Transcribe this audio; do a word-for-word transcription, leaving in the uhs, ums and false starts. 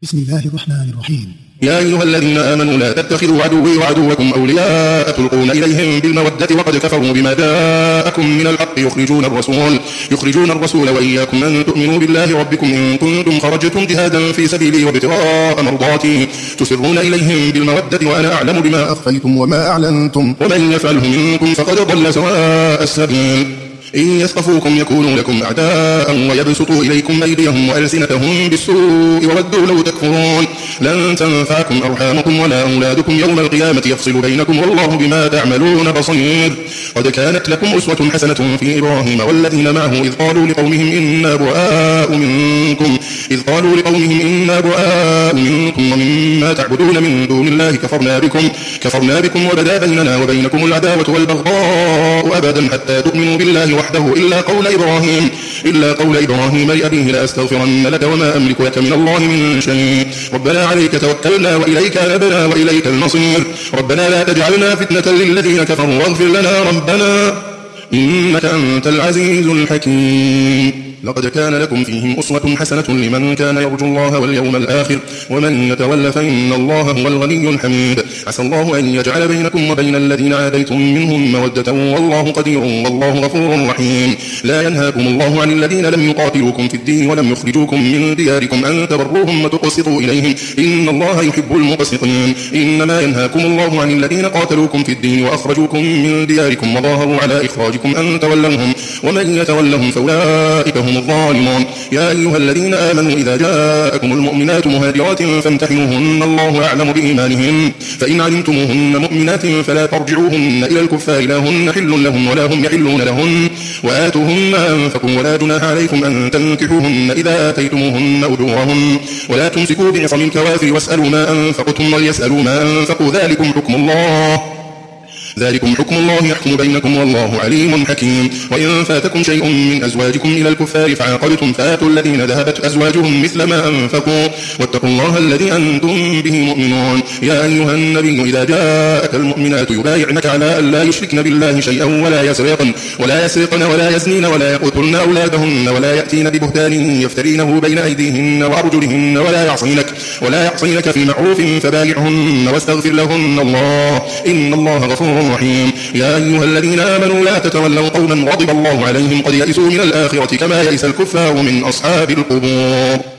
بسم الله الرحمن الرحيم. يا أيها الذين آمنوا لا تتخذوا عدوي وعدوكم أولياء تلقون إليهم بالمودة وقد كفروا بما جاءكم من الحق يخرجون الرسول يخرجون الرسول وإياكم أن تؤمنوا بالله ربكم إن كنتم خرجتم جهادا في سبيلي وابتغاء مرضاتي تسرون إليهم بالمودة وأنا أعلم بما أخفيتم وما أعلنتم ومن يفعله منكم فقد ضل سواء السبيل. إن يثقفوكم يكونوا لكم أعداء ويبسطوا إليكم أيديهم وألسنتهم بالسوء وودوا لو تكفرون. لن تنفعكم أرحامكم ولا أولادكم يوم القيامة يفصل بينكم والله بما تعملون بصير. قد كانت لكم أسوة حسنة في إبراهيم والذين معه إذ قالوا لقومهم إنا براء منكم إذ قالوا لقومهم إنا براء منكم ومما تعبدون من دون الله كفرنا بكم كفرنا بكم وبدا بيننا وبينكم العداوة والبغضاء أبدا حتى تؤمنوا بالله وحده إلا قول إبراهيم إلا قول إبراهيم لأبيه لأستغفرن لك وما أملك لك من الله من شيء. ربنا عليك توكلنا وإليك أنبنا وإليك المصير. ربنا لا تجعلنا فتنة للذين كفروا واغفر لنا ربنا إنك أنت العزيز الحكيم. لقد كان لكم فيهم أسوة حسنة لمن كان يرجو الله واليوم الآخر ومن يتول فإن الله هو الغني الحميد. عسى الله أن يجعل بينكم وبين الذين عاديتم منهم مودة والله قدير والله غفور رحيم. لا ينهاكم الله عن الذين لم يقاتلوكم في الدين ولم يخرجوكم من دياركم أن تبروهم وتقسطوا إليهم إن الله يحب المقسطين. إنما ينهاكم الله عن الذين قاتلوكم في الدين وأخرجوكم من دياركم وظاهروا على إخراجكم أن تولوهم ومن يتولهم فأولئك هم الظالمون. يا أيها الذين آمنوا إذا جاءكم المؤمنات مهاجرات فامتحنوهن الله أعلم بإيمانهن فإن علمتموهن مؤمنات فلا ترجعوهن إلى الكفار لا هن حل لهم ولا هم يحلون لهن وآتوهن ما أنفقوا ولا جناح عليكم أن تنكحوهن إذا آتيتموهن أجورهن ولا تمسكوا بعصم الكوافر واسألوا ما أنفقتم وليسألوا ما أنفقوا ذلكم حكم الله ذلكم حكم الله يحكم بينكم والله عليم حكيم. وإن فاتكم شيء من أزواجكم إلى الكفار فعاقبتم فآتوا الذين ذهبت أزواجهم مثل ما أنفقوا واتقوا الله الذي أنتم به مؤمنون. يا أيها النبي إذا جاءك المؤمنات يبايعنك على أن لا يشركن بالله شيئا ولا يسرقن ولا يسرقن ولا يزنين ولا يقتلن أولادهن ولا يأتين ببهتان يفترينه بين أيديهن وأرجلهن ولا يعصينك ولا يعصينك في معروف فبايعهن واستغفر لهن الله إن الله غفور رحيم. يا أيها الذين آمنوا لا تتولوا قوما غضب الله عليهم قد يئسوا من الآخرة كما يئس الكفار من أصحاب القبور.